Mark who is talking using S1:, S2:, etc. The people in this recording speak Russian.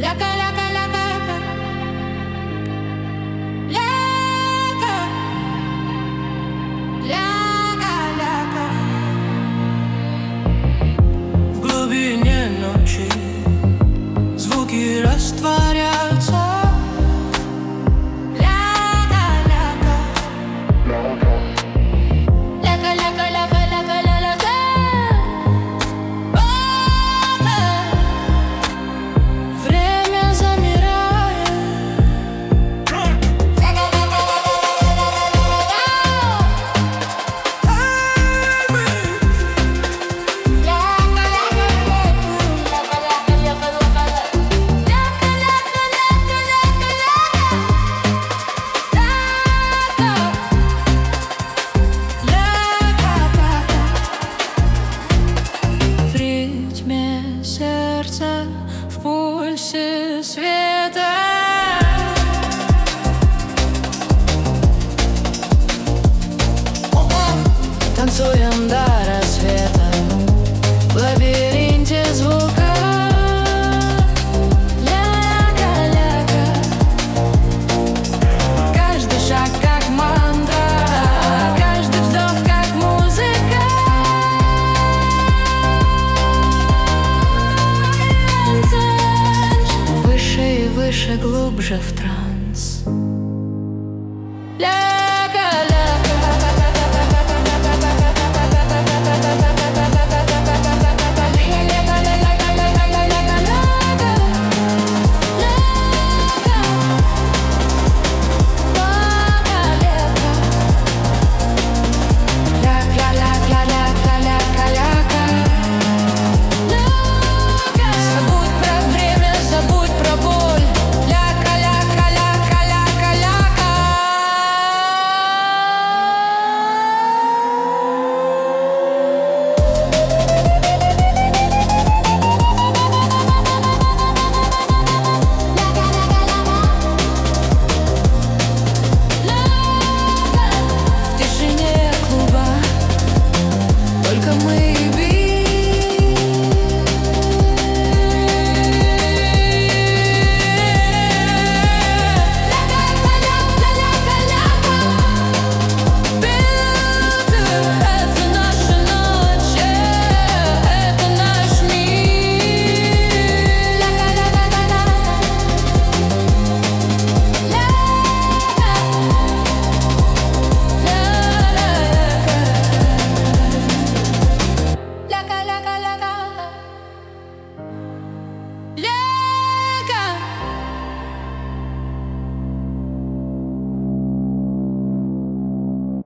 S1: Ляка, ляка, ляка, ляка, ляка, ляка.
S2: В глубине ночи звуки растворятся. Сердце в пульсе света. Танцуем до рассвета в лабиринте звука. Ляка, ляка. Каждый шаг как мантра, каждый вздох как музыка. Выше и выше, глубже в транс.